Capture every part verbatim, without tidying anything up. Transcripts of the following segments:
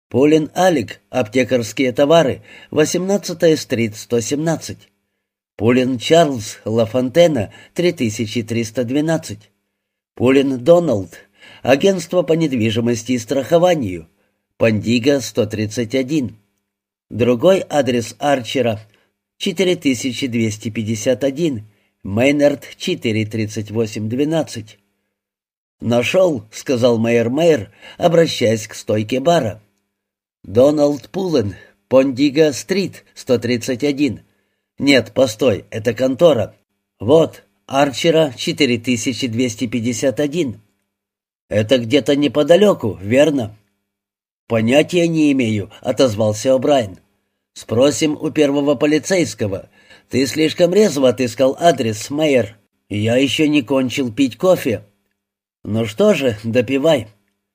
Пулин Алик, аптекарские товары, восемнадцатая стрит, сто семнадцать. Пулин Чарльз, Ла Фонтена, три тысячи триста двенадцать. Пулин Доналд, агентство по недвижимости и страхованию, Пандиго, сто тридцать один. Другой адрес Арчера, четыре тысячи двести пятьдесят один, Мейнард, четыре тридцать восемь двенадцать. «Нашел», — сказал майор Мэйр, обращаясь к стойке бара. «Доналд Пулен, Пондиго-стрит, сто тридцать один. Нет, постой, это контора. Вот, Арчера, четыре тысячи двести пятьдесят один. Это где-то неподалеку, верно?» «Понятия не имею», — отозвался О'Брайен. «Спросим у первого полицейского. Ты слишком резво отыскал адрес, Мэйр. Я еще не кончил пить кофе». «Ну что же, допивай».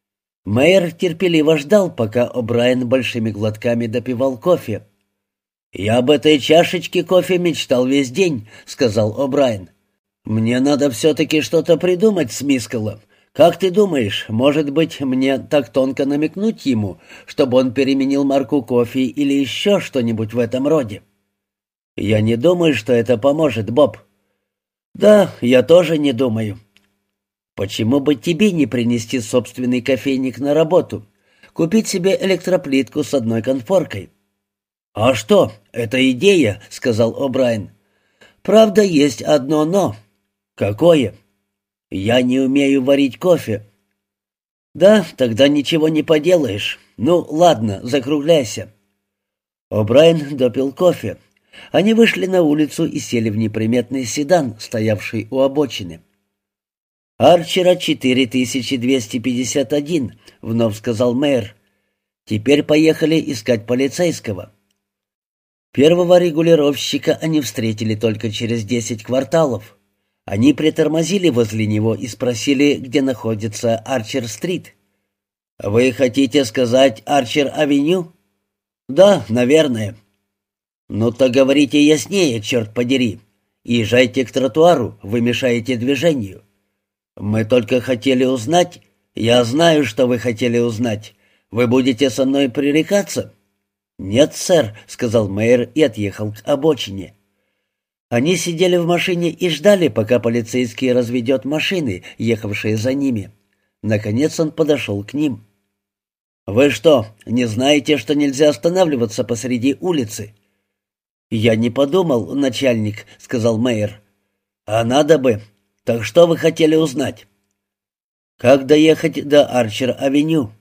Мэйр терпеливо ждал, пока О'Брайен большими глотками допивал кофе. «Я об этой чашечке кофе мечтал весь день», — сказал О'Брайен. «Мне надо все-таки что-то придумать с Мискалом. Как ты думаешь, может быть, мне так тонко намекнуть ему, чтобы он переменил марку кофе или еще что-нибудь в этом роде?» «Я не думаю, что это поможет, Боб». «Да, я тоже не думаю». «Почему бы тебе не принести собственный кофейник на работу? Купить себе электроплитку с одной конфоркой?» «А что, это идея», — сказал О'Брайен. «Правда, есть одно «но». «Какое?» «Я не умею варить кофе». «Да, тогда ничего не поделаешь. Ну, ладно, закругляйся». О'Брайен допил кофе. Они вышли на улицу и сели в неприметный седан, стоявший у обочины. «Арчера четыре тысячи двести пятьдесят один», — вновь сказал мэр. «Теперь поехали искать полицейского». Первого регулировщика они встретили только через десять кварталов. Они притормозили возле него и спросили, где находится Арчер-стрит. «Вы хотите сказать Арчер-авеню?» «Да, наверное». «Ну-то говорите яснее, черт подери. Езжайте к тротуару, вы мешаете движению». «Мы только хотели узнать...» «Я знаю, что вы хотели узнать. Вы будете со мной пререкаться?» «Нет, сэр», — сказал мэр и отъехал к обочине. Они сидели в машине и ждали, пока полицейский разведет машины, ехавшие за ними. Наконец он подошел к ним. «Вы что, не знаете, что нельзя останавливаться посреди улицы?» «Я не подумал, начальник», — сказал мэр. «А надо бы. Так что вы хотели узнать?» «Как доехать до Арчер-авеню?»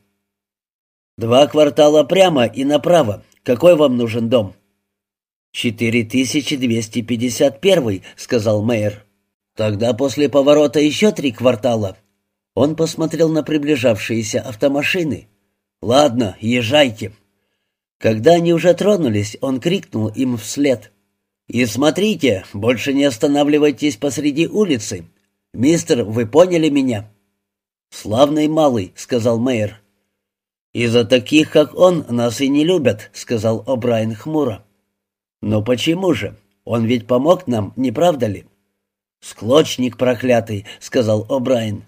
«Два квартала прямо и направо. Какой вам нужен дом?» «Четыре тысячи двести пятьдесят первый», — сказал мэр. «Тогда после поворота еще три квартала». Он посмотрел на приближавшиеся автомашины. «Ладно, езжайте». Когда они уже тронулись, он крикнул им вслед. «И смотрите, больше не останавливайтесь посреди улицы. Мистер, вы поняли меня?» «Славный малый», — сказал мэр. «Из-за таких, как он, нас и не любят», — сказал О'Брайен хмуро. «Но почему же? Он ведь помог нам, не правда ли?» «Склочник проклятый», — сказал О'Брайен.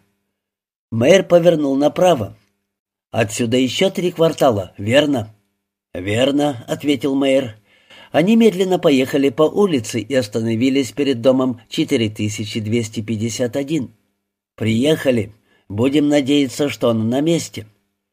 Мэр повернул направо. «Отсюда еще три квартала, верно?» «Верно», — ответил мэр. Они медленно поехали по улице и остановились перед домом четыре тысячи двести пятьдесят один. «Приехали. Будем надеяться, что он на месте».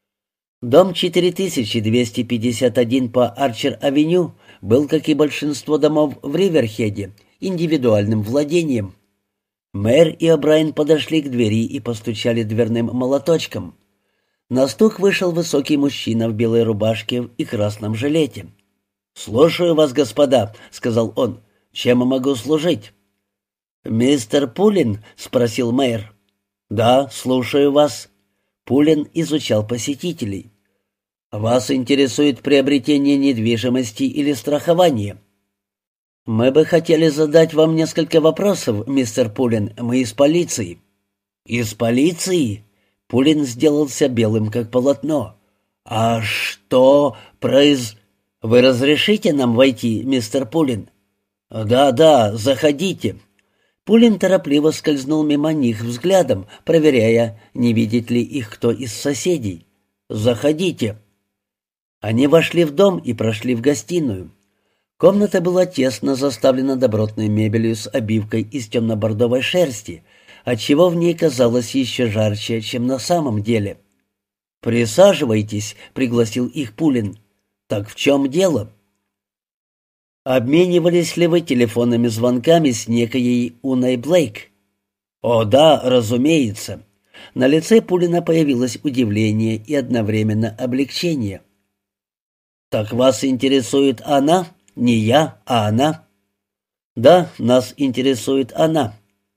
Дом четыре тысячи двести пятьдесят один по Арчер-авеню был, как и большинство домов в Риверхеде, индивидуальным владением. Мэр и О'Брайен подошли к двери и постучали дверным молоточком. На стук вышел высокий мужчина в белой рубашке и красном жилете. «Слушаю вас, господа», — сказал он. «Чем могу служить?» «Мистер Пулин?» — спросил мэр. «Да, слушаю вас». Пулин изучал посетителей. «Вас интересует приобретение недвижимости или страхование?» «Мы бы хотели задать вам несколько вопросов, мистер Пулин. Мы из полиции». «Из полиции?» Пулин сделался белым, как полотно. «А что произ...» «Вы разрешите нам войти, мистер Пулин?» «Да, да, заходите». Пулин торопливо скользнул мимо них взглядом, проверяя, не видит ли их кто из соседей. «Заходите». Они вошли в дом и прошли в гостиную. Комната была тесно заставлена добротной мебелью с обивкой из темно-бордовой шерсти, отчего в ней казалось еще жарче, чем на самом деле. «Присаживайтесь», — пригласил их Пулин. «Так в чем дело?» «Обменивались ли вы телефонными звонками с некой Уной Блейк?» «О, да, разумеется». На лице Пулина появилось удивление и одновременно облегчение. «Так вас интересует она? Не я, а она?» «Да, нас интересует она».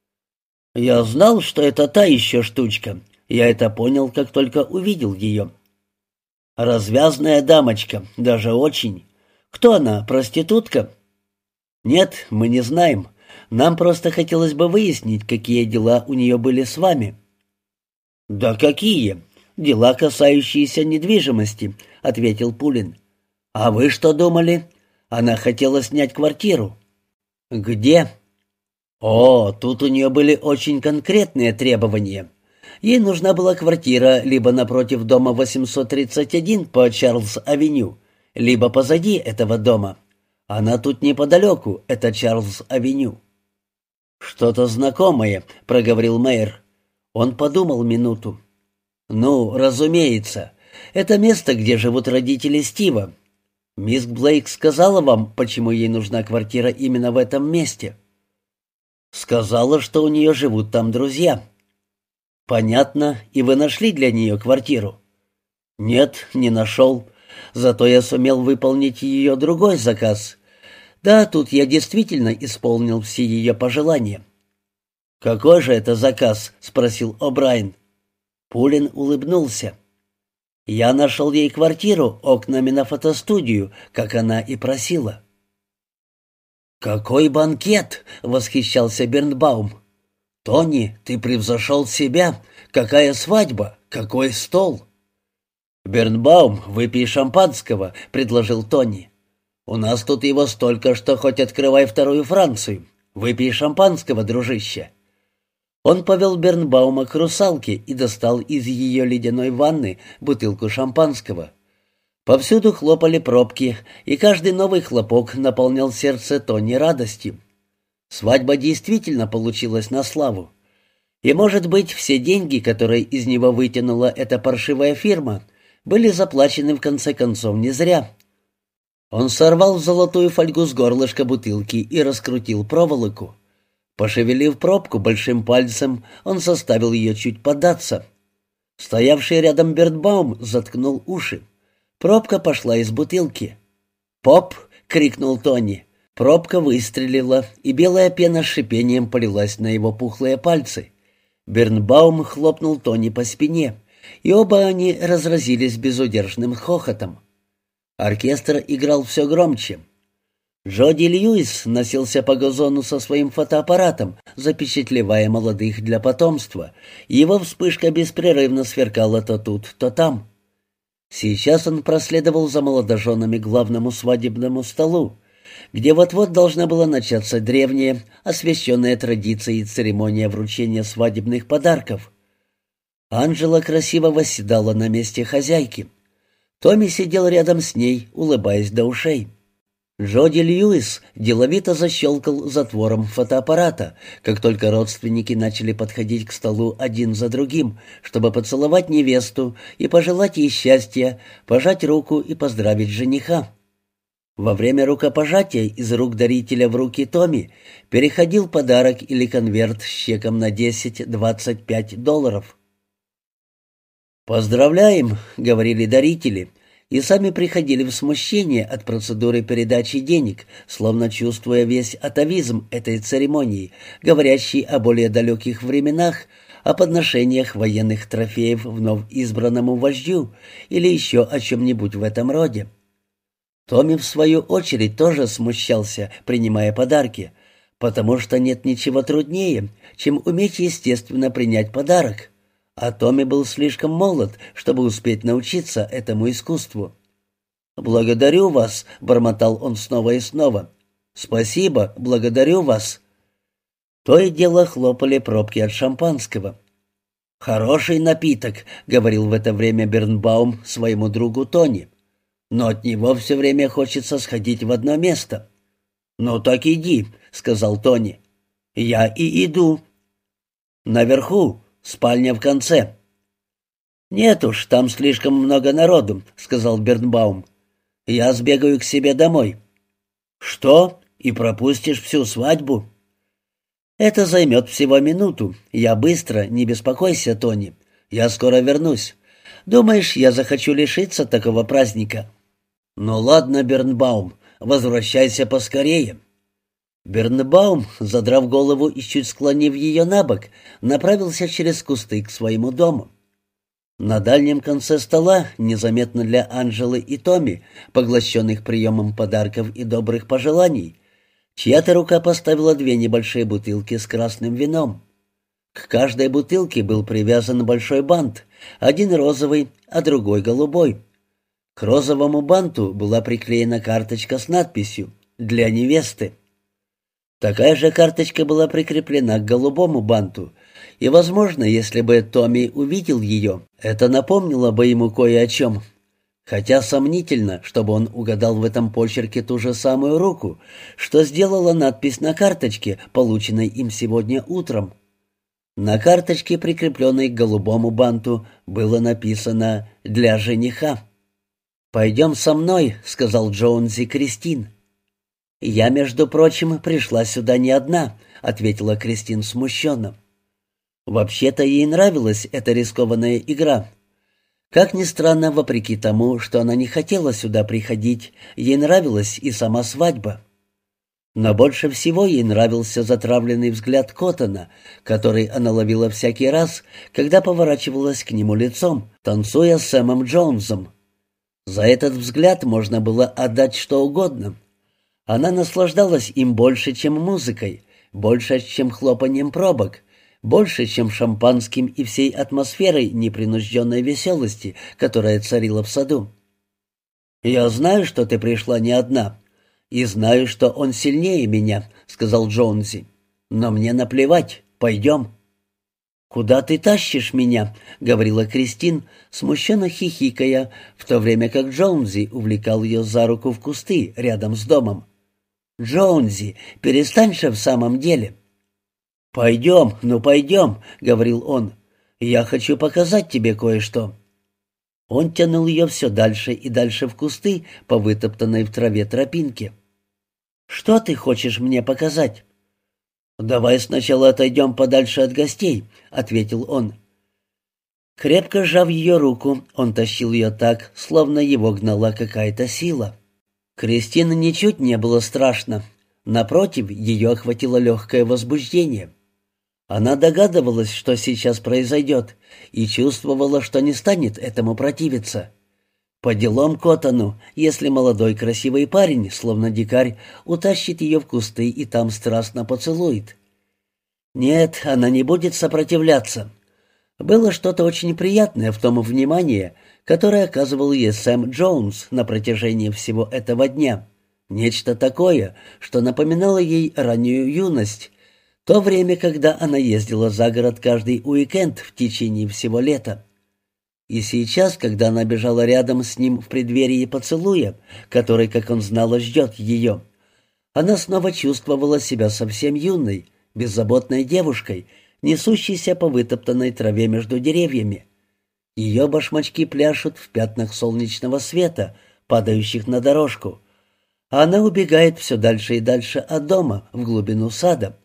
«Я знал, что это та еще штучка. Я это понял, как только увидел ее». «Развязная дамочка, даже очень. Кто она, проститутка?» «Нет, мы не знаем. Нам просто хотелось бы выяснить, какие дела у нее были с вами». «Да какие? Дела, касающиеся недвижимости», — ответил Пулин. «А вы что думали? Она хотела снять квартиру». «Где?» «О, тут у нее были очень конкретные требования. Ей нужна была квартира либо напротив дома восемьсот тридцать один по Чарльз-авеню, либо позади этого дома. Она тут неподалеку, это Чарльз-авеню». «Что-то знакомое», — проговорил мэр. Он подумал минуту. «Ну, разумеется, это место, где живут родители Стива. Мисс Блейк сказала вам, почему ей нужна квартира именно в этом месте?» «Сказала, что у нее живут там друзья». «Понятно. И вы нашли для нее квартиру?» «Нет, не нашел. Зато я сумел выполнить ее другой заказ. Да, тут я действительно исполнил все ее пожелания». «Какой же это заказ?» — спросил О'Брайен. Пулин улыбнулся. «Я нашел ей квартиру окнами на фотостудию, как она и просила». «Какой банкет!» — восхищался Бернбаум. «Тони, ты превзошел себя! Какая свадьба! Какой стол!» «Бернбаум, выпей шампанского», — предложил Тони. «У нас тут его столько, что хоть открывай вторую Францию. Выпей шампанского, дружище». Он повел Бернбаума к русалке и достал из ее ледяной ванны бутылку шампанского. Повсюду хлопали пробки, и каждый новый хлопок наполнял сердце Тони радостью. Свадьба действительно получилась на славу. И, может быть, все деньги, которые из него вытянула эта паршивая фирма, были заплачены в конце концов не зря. Он сорвал золотую фольгу с горлышка бутылки и раскрутил проволоку. Пошевелив пробку большим пальцем, он заставил ее чуть податься. Стоявший рядом Бернбаум заткнул уши. Пробка пошла из бутылки. «Поп!» — крикнул Тони. Пробка выстрелила, и белая пена с шипением полилась на его пухлые пальцы. Бернбаум хлопнул Тони по спине, и оба они разразились безудержным хохотом. Оркестр играл все громче. Джоди Льюис носился по газону со своим фотоаппаратом, запечатлевая молодых для потомства. Его вспышка беспрерывно сверкала то тут, то там. Сейчас он проследовал за молодоженами к главному свадебному столу, где вот-вот должна была начаться древняя, освященная традицией церемония вручения свадебных подарков. Анжела красиво восседала на месте хозяйки. Томми сидел рядом с ней, улыбаясь до ушей. Джоди Льюис деловито защелкал затвором фотоаппарата, как только родственники начали подходить к столу один за другим, чтобы поцеловать невесту и пожелать ей счастья, пожать руку и поздравить жениха. Во время рукопожатия из рук дарителя в руки Томми переходил подарок или конверт с чеком на десять-двадцать пять долларов. «Поздравляем», — говорили дарители, — и сами приходили в смущение от процедуры передачи денег, словно чувствуя весь атавизм этой церемонии, говорящей о более далеких временах, о подношениях военных трофеев вновь избранному вождю или еще о чем-нибудь в этом роде. Томми, в свою очередь, тоже смущался, принимая подарки, потому что нет ничего труднее, чем уметь естественно принять подарок. А Томми был слишком молод, чтобы успеть научиться этому искусству. «Благодарю вас», — бормотал он снова и снова. «Спасибо, благодарю вас». То и дело хлопали пробки от шампанского. «Хороший напиток», — говорил в это время Бернбаум своему другу Тони. но от него все время хочется сходить в одно место». «Ну так иди», — сказал Тони. «Я и иду». «Наверху, спальня в конце». «Нет уж, там слишком много народу», — сказал Бирнбаум. «Я сбегаю к себе домой». «Что? И пропустишь всю свадьбу?» «Это займет всего минуту. Я быстро, не беспокойся, Тони. Я скоро вернусь. Думаешь, я захочу лишиться такого праздника?» «Ну ладно, Бирнбаум, возвращайся поскорее». Бирнбаум, задрав голову и чуть склонив ее на бок, направился через кусты к своему дому. На дальнем конце стола, незаметно для Анжелы и Томми, поглощенных приемом подарков и добрых пожеланий, чья-то рука поставила две небольшие бутылки с красным вином. К каждой бутылке был привязан большой бант, один розовый, а другой голубой. К розовому банту была приклеена карточка с надписью «Для невесты». Такая же карточка была прикреплена к голубому банту, и, возможно, если бы Томми увидел ее, это напомнило бы ему кое о чем. Хотя сомнительно, чтобы он угадал в этом почерке ту же самую руку, что сделала надпись на карточке, полученной им сегодня утром. На карточке, прикрепленной к голубому банту, было написано «Для жениха». «Пойдем со мной», — сказал Джоунзи Кристин. «Я, между прочим, пришла сюда не одна», — ответила Кристин смущенно. Вообще-то ей нравилась эта рискованная игра. Как ни странно, вопреки тому, что она не хотела сюда приходить, ей нравилась и сама свадьба. Но больше всего ей нравился затравленный взгляд Коттона, который она ловила всякий раз, когда поворачивалась к нему лицом, танцуя с Сэмом Джонсом. За этот взгляд можно было отдать что угодно. Она наслаждалась им больше, чем музыкой, больше, чем хлопанием пробок, больше, чем шампанским и всей атмосферой непринужденной веселости, которая царила в саду. «Я знаю, что ты пришла не одна, и знаю, что он сильнее меня», — сказал Джонси. «Но мне наплевать. Пойдем». «Куда ты тащишь меня?» — говорила Кристин, смущенно хихикая, в то время как Джонси увлекал ее за руку в кусты рядом с домом. «Джонси, перестань же в самом деле». «Пойдем, ну пойдем», — говорил он. «Я хочу показать тебе кое-что». Он тянул ее все дальше и дальше в кусты по вытоптанной в траве тропинке. «Что ты хочешь мне показать?» «Давай сначала отойдем подальше от гостей», — ответил он. Крепко сжав ее руку, он тащил ее так, словно его гнала какая-то сила. Кристине ничуть не было страшно. Напротив, ее охватило легкое возбуждение. Она догадывалась, что сейчас произойдет, и чувствовала, что не станет этому противиться. По делам Коттону, если молодой красивый парень, словно дикарь, утащит ее в кусты и там страстно поцелует. Нет, она не будет сопротивляться. Было что-то очень приятное в том внимании, которое оказывал ей Сэм Джонс на протяжении всего этого дня. Нечто такое, что напоминало ей раннюю юность, то время, когда она ездила за город каждый уикенд в течение всего лета. И сейчас, когда она бежала рядом с ним в преддверии поцелуя, который, как он знал, ждет ее, она снова чувствовала себя совсем юной, беззаботной девушкой, несущейся по вытоптанной траве между деревьями. Ее башмачки пляшут в пятнах солнечного света, падающих на дорожку, а она убегает все дальше и дальше от дома, в глубину сада.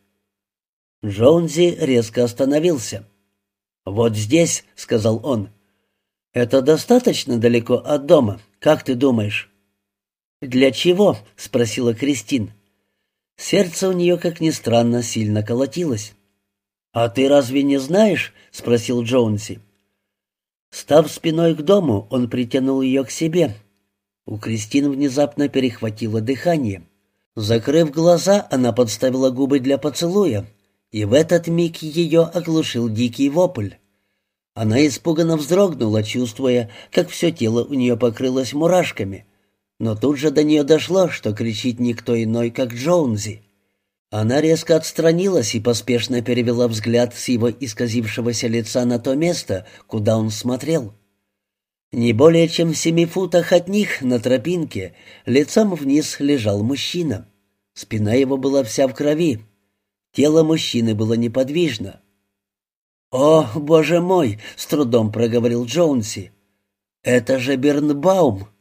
Джонси резко остановился. «Вот здесь», — сказал он. «Это достаточно далеко от дома, как ты думаешь?» «Для чего?» — спросила Кристин. Сердце у нее, как ни странно, сильно колотилось. «А ты разве не знаешь?» — спросил Джонси. Став спиной к дому, он притянул ее к себе. У Кристин внезапно перехватило дыхание. Закрыв глаза, она подставила губы для поцелуя, и в этот миг ее оглушил дикий вопль. Она испуганно вздрогнула, чувствуя, как все тело у нее покрылось мурашками. Но тут же до нее дошло, что кричит никто иной, как Джонси. Она резко отстранилась и поспешно перевела взгляд с его исказившегося лица на то место, куда он смотрел. Не более чем в семи футах от них на тропинке лицом вниз лежал мужчина. Спина его была вся в крови. Тело мужчины было неподвижно. «О, боже мой!» — с трудом проговорил Джоунси. «Это же Бернбаум!»